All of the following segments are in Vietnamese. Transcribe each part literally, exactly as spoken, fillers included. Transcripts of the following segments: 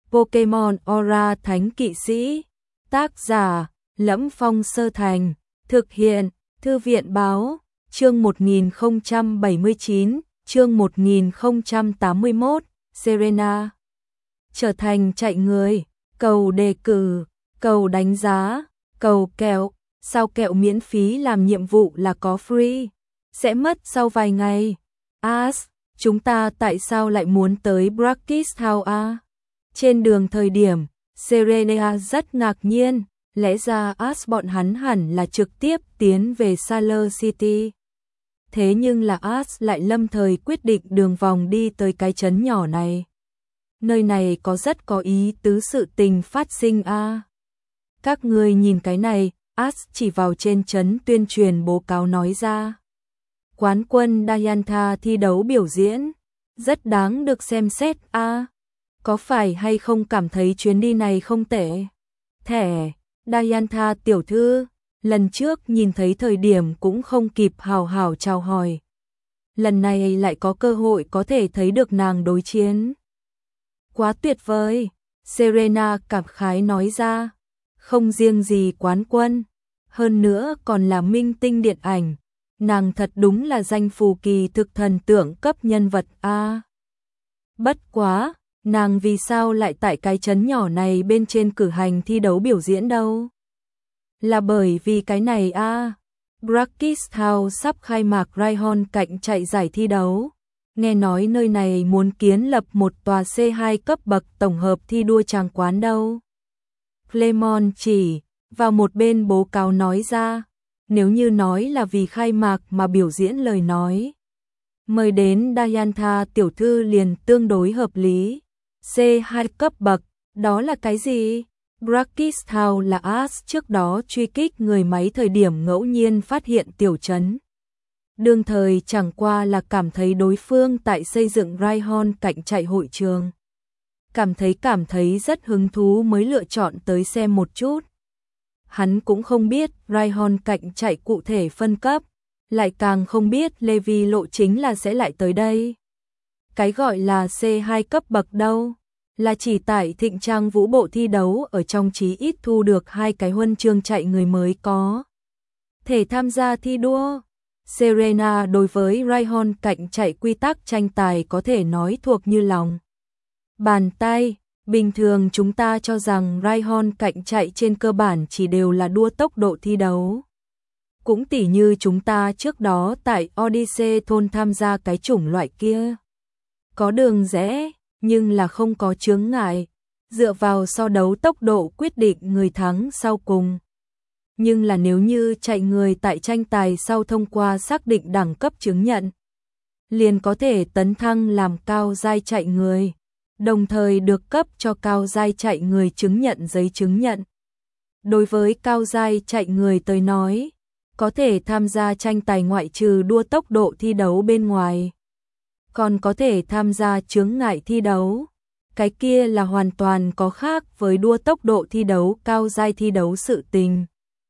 Pokemon Aura Thánh Kỵ Sĩ. Tác giả: Lẫm Phong Sơ Thành. Thực hiện: Thư viện Báo. Chương một nghìn không trăm bảy mươi chín, chương một nghìn không trăm tám mươi mốt, Serena. Trở thành chạy người, cầu đề cử, cầu đánh giá, cầu kẹo, sao kẹo miễn phí làm nhiệm vụ là có free, sẽ mất sau vài ngày. As, chúng ta tại sao lại muốn tới Brackish House à? Trên đường thời điểm, Serena rất ngạc nhiên, lẽ ra As bọn hắn hẳn là trực tiếp tiến về Sailor City. Thế nhưng là As lại lâm thời quyết định đường vòng đi tới cái trấn nhỏ này. Nơi này có rất có ý tứ sự tình phát sinh a. À. Các người nhìn cái này, As chỉ vào trên trấn tuyên truyền bố cáo nói ra. Quán quân Diantha thi đấu biểu diễn, rất đáng được xem xét a. À. Có phải hay không cảm thấy chuyến đi này không tệ? Thẻ, Diantha tiểu thư, lần trước nhìn thấy thời điểm cũng không kịp hào hào chào hỏi. Lần này lại có cơ hội có thể thấy được nàng đối chiến. Quá tuyệt vời, Serena cảm khái nói ra. Không riêng gì quán quân, hơn nữa còn là minh tinh điện ảnh. Nàng thật đúng là danh phù kỳ thực thần tượng cấp nhân vật a. À. Bất quá, nàng vì sao lại tại cái trấn nhỏ này bên trên cử hành thi đấu biểu diễn đâu? Là bởi vì cái này a. À. Brackish House sắp khai mạc Rhyhorn cạnh chạy giải thi đấu. Nghe nói nơi này muốn kiến lập một tòa C hai cấp bậc tổng hợp thi đua tràng quán đâu. Clemon chỉ vào một bên bố cáo nói ra, nếu như nói là vì khai mạc mà biểu diễn lời nói, mời đến Diantha tiểu thư liền tương đối hợp lý. C hai cấp bậc, đó là cái gì? Brackish House là As trước đó truy kích người máy thời điểm ngẫu nhiên phát hiện tiểu trấn. Đương thời chẳng qua là cảm thấy đối phương tại xây dựng Rhyhorn cạnh chạy hội trường. Cảm thấy cảm thấy rất hứng thú mới lựa chọn tới xem một chút. Hắn cũng không biết Rhyhorn cạnh chạy cụ thể phân cấp, lại càng không biết Levi lộ chính là sẽ lại tới đây. Cái gọi là C hai cấp bậc đâu, là chỉ tại Thịnh Trang Vũ bộ thi đấu ở trong chí ít thu được hai cái huân chương chạy người mới có thể tham gia thi đua. Serena đối với Rhyhorn cạnh chạy quy tắc tranh tài có thể nói thuộc như lòng bàn tay. Bình thường chúng ta cho rằng Rhyhorn cạnh chạy trên cơ bản chỉ đều là đua tốc độ thi đấu. Cũng tỉ như chúng ta trước đó tại Odyssey thôn tham gia cái chủng loại kia. Có đường rẽ, nhưng là không có chướng ngại, dựa vào so đấu tốc độ quyết định người thắng sau cùng. Nhưng là nếu như chạy người tại tranh tài sau thông qua xác định đẳng cấp chứng nhận, liền có thể tấn thăng làm cao giai chạy người, đồng thời được cấp cho cao giai chạy người chứng nhận giấy chứng nhận. Đối với cao giai chạy người tới nói, có thể tham gia tranh tài ngoại trừ đua tốc độ thi đấu bên ngoài, còn có thể tham gia chướng ngại thi đấu. Cái kia là hoàn toàn có khác với đua tốc độ thi đấu cao giai thi đấu sự tình.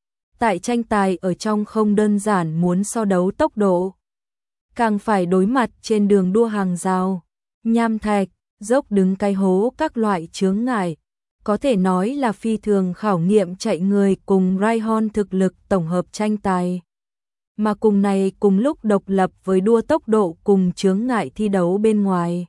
Tại tranh tài ở trong không đơn giản muốn so đấu tốc độ, càng phải đối mặt trên đường đua hàng rào, nham thạch, dốc đứng cái hố các loại chướng ngại, có thể nói là phi thường khảo nghiệm chạy người cùng Rhyhorn thực lực tổng hợp tranh tài. Mà cùng này cùng lúc độc lập với đua tốc độ cùng chướng ngại thi đấu bên ngoài,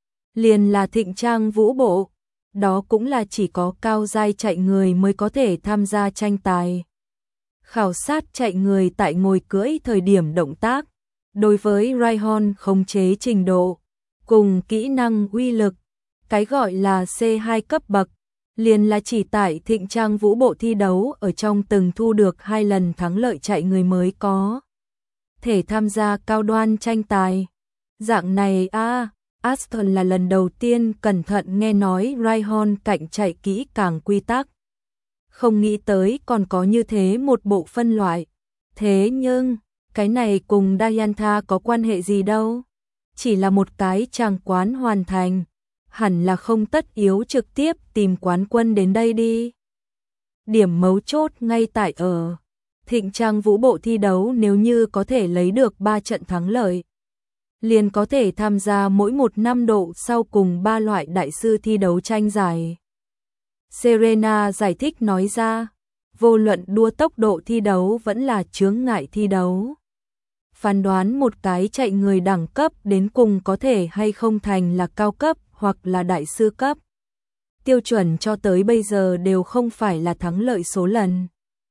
liền là Thịnh Trang Vũ bộ, đó cũng là chỉ có cao giai chạy người mới có thể tham gia tranh tài. Khảo sát chạy người tại ngồi cưỡi thời điểm động tác, đối với Rhyhorn khống chế trình độ, cùng kỹ năng uy lực, cái gọi là C hai cấp bậc, liền là chỉ tại Thịnh Trang Vũ bộ thi đấu ở trong từng thu được hai lần thắng lợi chạy người mới có thể tham gia cao đoan tranh tài. Dạng này a, à, Aston là lần đầu tiên cẩn thận nghe nói Rhyhorn cạnh chạy kỹ càng quy tắc. Không nghĩ tới còn có như thế một bộ phân loại. Thế nhưng, cái này cùng Diantha có quan hệ gì đâu? Chỉ là một cái tràng quán hoàn thành, hẳn là không tất yếu trực tiếp tìm quán quân đến đây đi. Điểm mấu chốt ngay tại ở Thịnh Trang Vũ bộ thi đấu, nếu như có thể lấy được ba trận thắng lợi, liền có thể tham gia mỗi một năm độ sau cùng ba loại đại sư thi đấu tranh giải. Serena giải thích nói ra, vô luận đua tốc độ thi đấu vẫn là chướng ngại thi đấu. Phán đoán một cái chạy người đẳng cấp đến cùng có thể hay không thành là cao cấp hoặc là đại sư cấp. Tiêu chuẩn cho tới bây giờ đều không phải là thắng lợi số lần,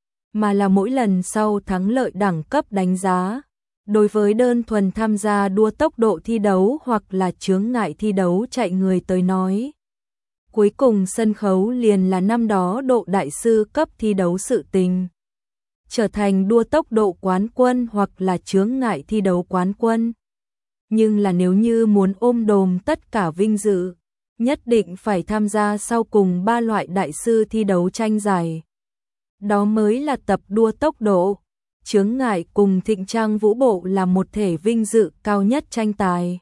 mà là mỗi lần sau thắng lợi đẳng cấp đánh giá. Đối với đơn thuần tham gia đua tốc độ thi đấu hoặc là chướng ngại thi đấu chạy người tới nói, cuối cùng sân khấu liền là năm đó độ đại sư cấp thi đấu sự tình. Trở thành đua tốc độ quán quân hoặc là chướng ngại thi đấu quán quân. Nhưng là nếu như muốn ôm đồm tất cả vinh dự, nhất định phải tham gia sau cùng ba loại đại sư thi đấu tranh giải. Đó mới là tập đua tốc độ. Chướng ngại cùng thịnh trang vũ bộ là một thể vinh dự cao nhất tranh tài.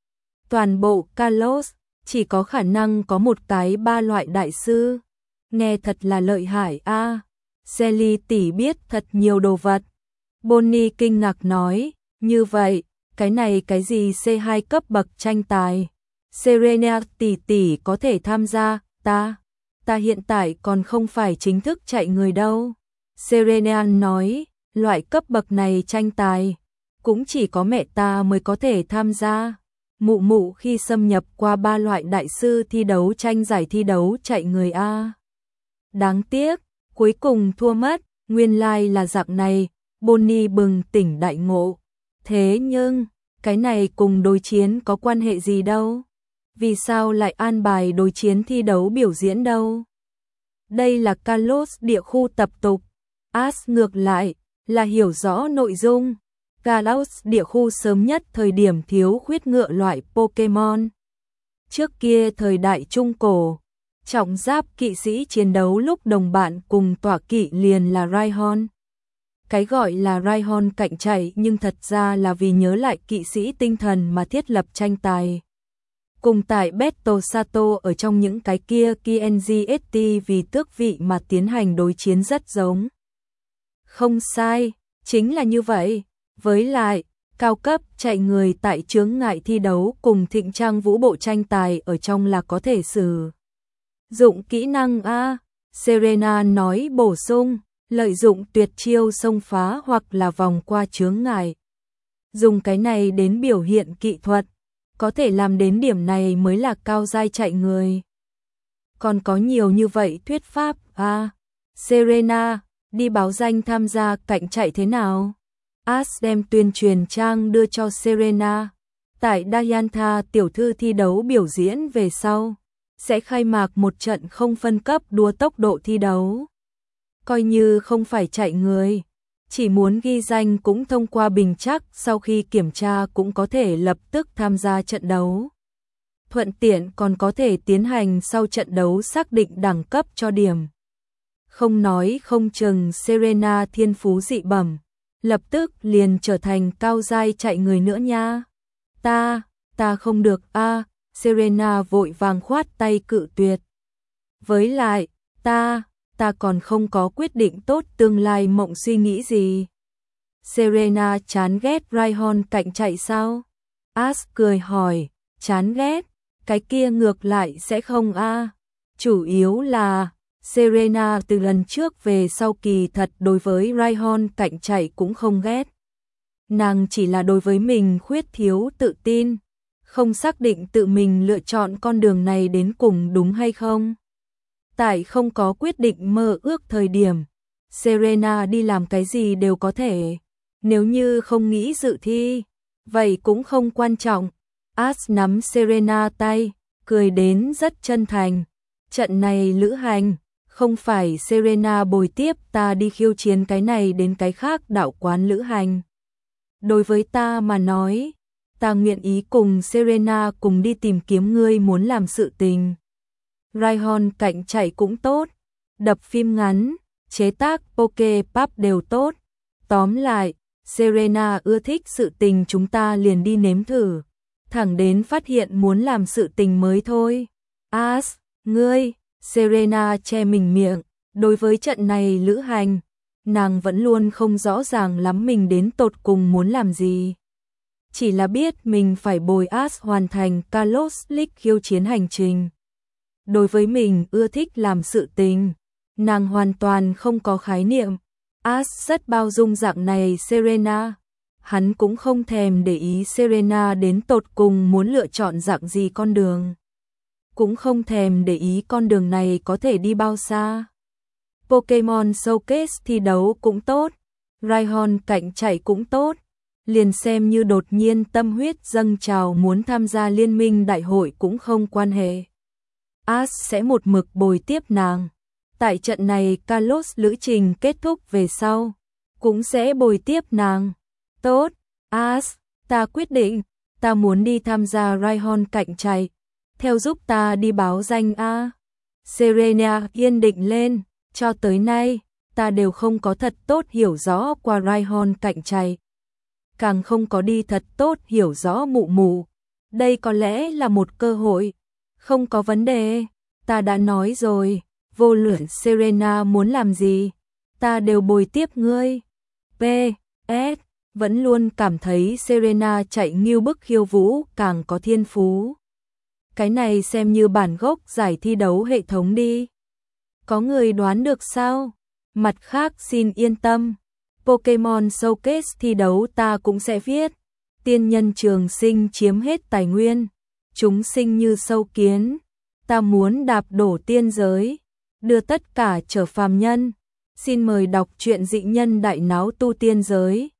Toàn bộ Carlos chỉ có khả năng có một cái ba loại đại sư. Nghe thật là lợi hại a. À, Sally tỷ biết thật nhiều đồ vật. Bonnie kinh ngạc nói, như vậy, cái này cái gì xê hai cấp bậc tranh tài. Serena tỷ tỷ có thể tham gia, ta, ta hiện tại còn không phải chính thức chạy người đâu. Serena nói, loại cấp bậc này tranh tài, cũng chỉ có mẹ ta mới có thể tham gia. Mụ mụ khi xâm nhập qua ba loại đại sư thi đấu tranh giải thi đấu chạy người A. Đáng tiếc, cuối cùng thua mất, nguyên lai like là dạng này, Bonnie bừng tỉnh đại ngộ. Thế nhưng, cái này cùng đối chiến có quan hệ gì đâu? Vì sao lại an bài đối chiến thi đấu biểu diễn đâu? Đây là Carlos địa khu tập tục. As ngược lại, là hiểu rõ nội dung. Carlos địa khu sớm nhất thời điểm thiếu khuyết ngựa loại Pokemon. Trước kia thời đại Trung Cổ, trọng giáp kỵ sĩ chiến đấu lúc đồng bạn cùng tọa kỵ liền là Rhyhorn. Cái gọi là Rhyhorn cạnh chạy nhưng thật ra là vì nhớ lại kỵ sĩ tinh thần mà thiết lập tranh tài. Cùng tại Battle Sato ở trong những cái kia Kenji ét tê vì tước vị mà tiến hành đối chiến rất giống. Không sai, chính là như vậy. Với lại, cao cấp chạy người tại chướng ngại thi đấu cùng thịnh trang vũ bộ tranh tài ở trong là có thể sử dụng kỹ năng A. Serena nói bổ sung, lợi dụng tuyệt chiêu xông phá hoặc là vòng qua chướng ngại. Dùng cái này đến biểu hiện kỹ thuật, có thể làm đến điểm này mới là cao giai chạy người. Còn có nhiều như vậy thuyết pháp A. Serena, đi báo danh tham gia cạnh chạy thế nào? As đem tuyên truyền trang đưa cho Serena. Tại Diantha tiểu thư thi đấu biểu diễn về sau, sẽ khai mạc một trận không phân cấp đua tốc độ thi đấu. Coi như không phải chạy người, chỉ muốn ghi danh cũng thông qua bình trắc, sau khi kiểm tra cũng có thể lập tức tham gia trận đấu. Thuận tiện còn có thể tiến hành sau trận đấu xác định đẳng cấp cho điểm. Không nói không chừng Serena thiên phú dị bẩm, lập tức liền trở thành cao giai chạy người nữa nha. Ta, ta không được a. À, Serena vội vàng khoát tay cự tuyệt. Với lại, ta, ta còn không có quyết định tốt tương lai mộng suy nghĩ gì. Serena chán ghét Rhyhorn cạnh chạy sao? As cười hỏi, chán ghét, cái kia ngược lại sẽ không a. À. Chủ yếu là Serena từ lần trước về sau kỳ thật đối với Rhyhorn cạnh chạy cũng không ghét. Nàng chỉ là đối với mình khuyết thiếu tự tin, không xác định tự mình lựa chọn con đường này đến cùng đúng hay không. Tại không có quyết định mơ ước thời điểm, Serena đi làm cái gì đều có thể. Nếu như không nghĩ dự thi, vậy cũng không quan trọng. As nắm Serena tay, cười đến rất chân thành. Trận này lữ hành, không phải Serena bồi tiếp ta đi khiêu chiến cái này đến cái khác đạo quán lữ hành. Đối với ta mà nói, ta nguyện ý cùng Serena cùng đi tìm kiếm ngươi muốn làm sự tình. Rhyhorn cạnh chạy cũng tốt, đập phim ngắn, chế tác Poképap đều tốt. Tóm lại, Serena ưa thích sự tình chúng ta liền đi nếm thử, thẳng đến phát hiện muốn làm sự tình mới thôi. As, ngươi, Serena che mình miệng, đối với trận này lữ hành, nàng vẫn luôn không rõ ràng lắm mình đến tột cùng muốn làm gì. chỉ là biết mình phải bồi Ash hoàn thành Kalos League khiêu chiến hành trình. Đối với mình ưa thích làm sự tình, nàng hoàn toàn không có khái niệm. Ash rất bao dung dạng này Serena. Hắn cũng không thèm để ý Serena đến tột cùng muốn lựa chọn dạng gì con đường. Cũng không thèm để ý con đường này có thể đi bao xa. Pokemon Showcase thi đấu cũng tốt, Rhyhorn cạnh chạy cũng tốt, liền xem như đột nhiên tâm huyết dâng trào muốn tham gia liên minh đại hội cũng không quan hệ. Ash sẽ một mực bồi tiếp nàng. Tại trận này Kalos lữ trình kết thúc về sau, cũng sẽ bồi tiếp nàng. Tốt, Ash, ta quyết định, ta muốn đi tham gia Rhyhorn cạnh chạy. Theo giúp ta đi báo danh a. Serena yên định lên, cho tới nay, ta đều không có thật tốt hiểu rõ qua Rhyhorn cạnh chạy. Càng không có đi thật tốt hiểu rõ mụ mụ. Đây có lẽ là một cơ hội. Không có vấn đề, ta đã nói rồi, vô luận Serena muốn làm gì, ta đều bồi tiếp ngươi. pê ét vẫn luôn cảm thấy Serena chạy nghiêu bức khiêu vũ càng có thiên phú. Cái này xem như bản gốc giải thi đấu hệ thống đi. Có người đoán được sao? Mặt khác xin yên tâm, Pokemon Showcase thi đấu ta cũng sẽ viết. Tiên nhân trường sinh chiếm hết tài nguyên, chúng sinh như sâu kiến, ta muốn đạp đổ tiên giới, đưa tất cả trở phàm nhân. Xin mời đọc truyện dị nhân đại náo tu tiên giới.